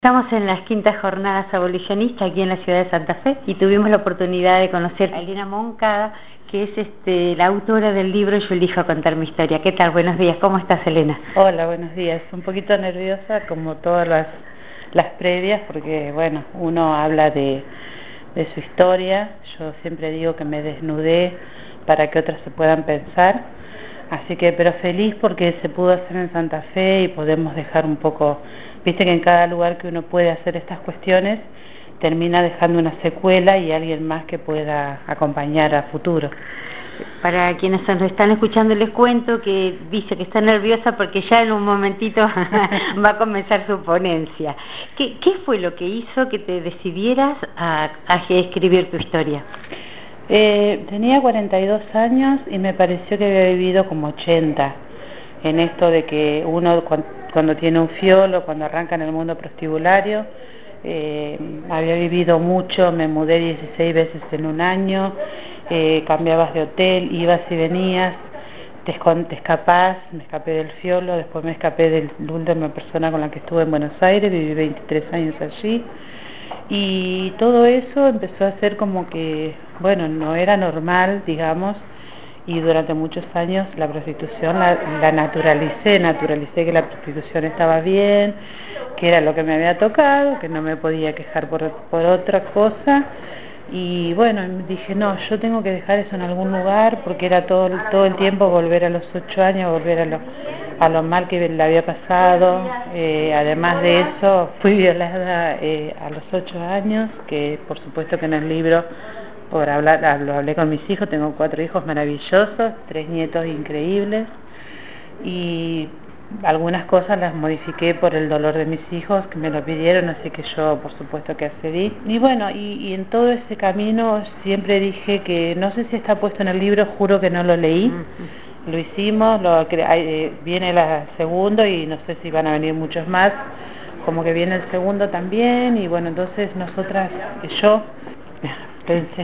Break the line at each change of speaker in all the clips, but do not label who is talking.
Estamos en las quintas jornadas abolicionistas aquí en la ciudad de Santa Fe y tuvimos la oportunidad de conocer a Elena Moncada, que es la autora del libro Yo elijo contar mi historia. ¿Qué tal? Buenos días, ¿cómo estás, Elena?
Hola, buenos días. Un poquito nerviosa como todas las previas porque, bueno, uno habla de su historia. Yo siempre digo que me desnudé para que otras se puedan pensar. Así que, pero feliz porque se pudo hacer en Santa Fe y podemos dejar un poco, viste que en cada lugar que uno puede hacer estas cuestiones, termina dejando una secuela y alguien más que pueda acompañar a futuro.
Para quienes nos están escuchando les cuento que dice que está nerviosa porque ya en un momentito va a comenzar su ponencia. ¿Qué fue lo que hizo que te decidieras a escribir tu historia?
Tenía 42 años y me pareció que había vivido como 80 en esto de que uno cuando tiene un fiolo, cuando arranca en el mundo prostibulario, había vivido mucho, me mudé 16 veces en un año, cambiabas de hotel, ibas y venías, te escapás, me escapé del fiolo, después me escapé de la última persona con la que estuve en Buenos Aires, viví 23 años allí. Y todo eso empezó a ser como que, bueno, no era normal, digamos, y durante muchos años la prostitución la naturalicé que la prostitución estaba bien, que era lo que me había tocado, que no me podía quejar por otra cosa. Y bueno, dije, no, yo tengo que dejar eso en algún lugar, porque era todo el tiempo volver a los 8 años, volver a lo mal que le había pasado. Además de eso, fui violada a los 8 años, que por supuesto que en el libro, lo hablé con mis hijos, tengo 4 hijos maravillosos, 3 nietos increíbles, y algunas cosas las modifiqué por el dolor de mis hijos que me lo pidieron, así que yo por supuesto que accedí. Y bueno, y en todo ese camino siempre dije que, no sé si está puesto en el libro, juro que no lo leí. Lo hicimos, viene el segundo y no sé si van a venir muchos más, como que viene el segundo también. Y bueno, entonces yo pensé,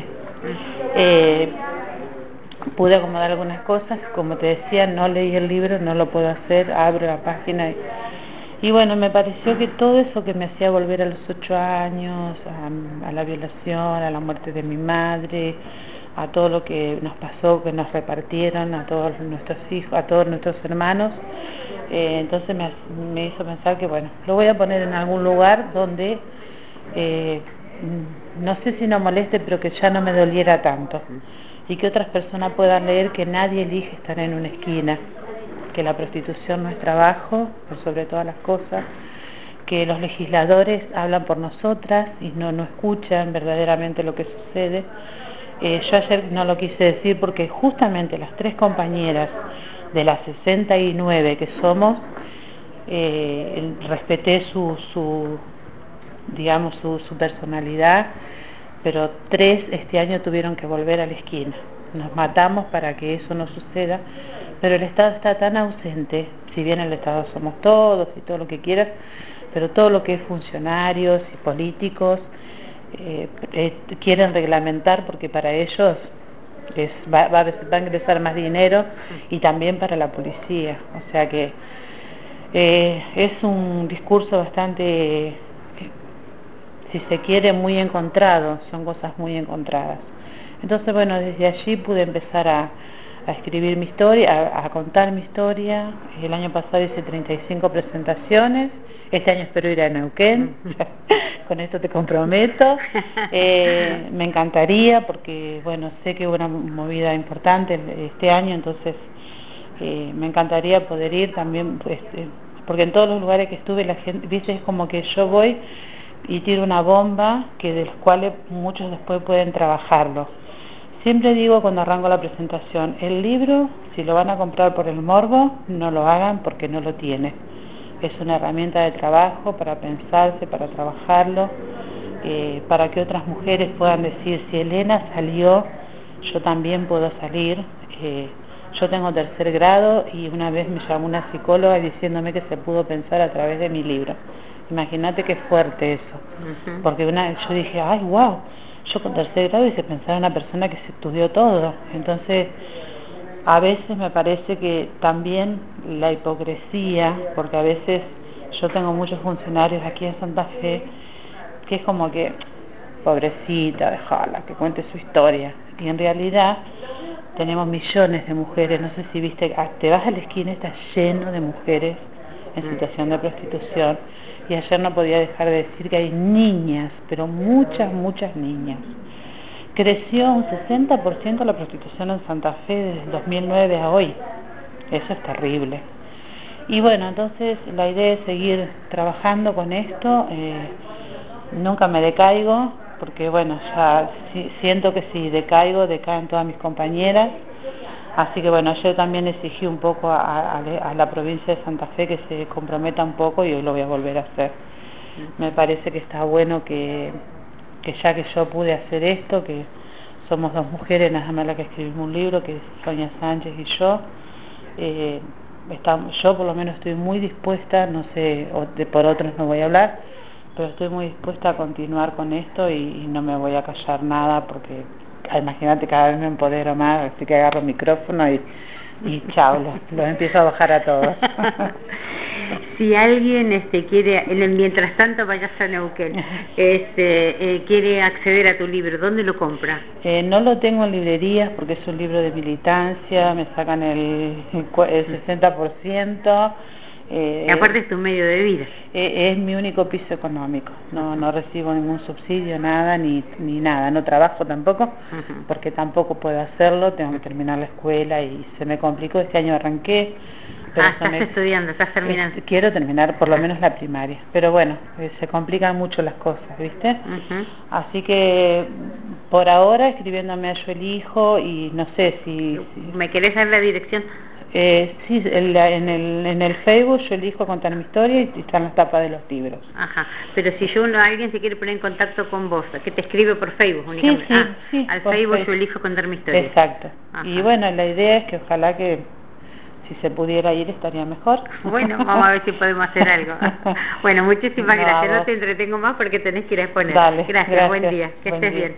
pude acomodar algunas cosas, como te decía, no leí el libro, no lo puedo hacer, abro la página y bueno, me pareció que todo eso que me hacía volver a los 8 años, a la violación, a la muerte de mi madre, a todo lo que nos pasó, que nos repartieron a todos nuestros hijos, a todos nuestros hermanos, entonces me hizo pensar que bueno, lo voy a poner en algún lugar donde no sé si no moleste, pero que ya no me doliera tanto, y que otras personas puedan leer que nadie elige estar en una esquina, que la prostitución no es trabajo, por sobre todas las cosas, que los legisladores hablan por nosotras y no escuchan verdaderamente lo que sucede. Yo ayer no lo quise decir porque justamente las 3 compañeras de las 69 que somos, respeté digamos, su personalidad, pero 3 este año tuvieron que volver a la esquina. Nos matamos para que eso no suceda, pero el Estado está tan ausente, si bien el Estado somos todos y todo lo que quieras, pero todo lo que es funcionarios y políticos quieren reglamentar porque para ellos va a ingresar más dinero, y también para la policía. O sea que es un discurso bastante, si se quiere, muy encontrado, son cosas muy encontradas. Entonces, bueno, desde allí pude empezar a escribir mi historia, a contar mi historia. El año pasado hice 35 presentaciones, este año espero ir a Neuquén, con esto te comprometo. Me encantaría porque, bueno, sé que hubo una movida importante este año, entonces me encantaría poder ir también, porque en todos los lugares que estuve la gente, viste, es como que yo voy y tiro una bomba de los cuales muchos después pueden trabajarlo. Siempre digo cuando arranco la presentación, el libro, si lo van a comprar por el morbo, no lo hagan porque no lo tiene. Es una herramienta de trabajo para pensarse, para trabajarlo, para que otras mujeres puedan decir, si Elena salió, yo también puedo salir. Yo tengo 3er grado y una vez me llamó una psicóloga diciéndome que se pudo pensar a través de mi libro. Imagínate qué fuerte eso, porque yo dije, ay, wow, yo con 3er grado hice pensar a una persona que se estudió todo. Entonces, a veces me parece que también la hipocresía, porque a veces Yo tengo muchos funcionarios aquí en Santa Fe que es como que, pobrecita, déjala, que cuente su historia. Y en realidad tenemos millones de mujeres, no sé si viste, te vas a la esquina, está lleno de mujeres en situación de prostitución. Y ayer no podía dejar de decir que hay niñas, pero muchas niñas. Creció un 60% la prostitución en Santa Fe desde el 2009 a hoy. Eso es terrible. Y bueno, entonces la idea es seguir trabajando con esto. Nunca me decaigo, porque bueno, ya siento que si decaigo, decaen todas mis compañeras. Así que bueno, yo también exigí un poco a la provincia de Santa Fe que se comprometa un poco y hoy lo voy a volver a hacer. Me parece que está bueno que ya que yo pude hacer esto, que somos dos mujeres, nada más la que escribimos un libro, que es Sonia Sánchez y yo, yo por lo menos estoy muy dispuesta, no sé, por otros no voy a hablar, pero estoy muy dispuesta a continuar con esto y no me voy a callar nada porque imagínate, cada vez me empodero más, así que agarro el micrófono y chao, los empiezo a bajar a todos.
Si alguien quiere, mientras tanto vayas a Neuquén, quiere acceder a tu libro, ¿dónde lo compra?
No lo tengo en librerías porque es un libro de militancia, me sacan el 60%.
Aparte es tu medio de vida.
Es mi único piso económico, no recibo ningún subsidio, nada, ni nada, no trabajo tampoco, porque tampoco puedo hacerlo, tengo que terminar la escuela y se me complicó, este año arranqué. Pero
estás estudiando, estás terminando.
Quiero terminar por lo menos la primaria, pero bueno, se complican mucho las cosas, ¿viste? Así que por ahora escribiéndome a Yo Elijo y no sé si...
¿Me querés dar la dirección?
Sí, en el Facebook Yo Elijo Contar Mi Historia y están las tapas de los libros.
Ajá, pero si alguien se quiere poner en contacto con vos, que te escribe por Facebook únicamente.
Sí,
al Facebook Yo Elijo Contar Mi Historia.
Exacto. Ajá. Y bueno, la idea es que ojalá que si se pudiera ir estaría mejor.
Bueno, vamos a ver si podemos hacer algo. Bueno, muchísimas gracias. No te entretengo más porque tenés que ir a exponer.
Dale,
gracias, buen día. Que estés bien.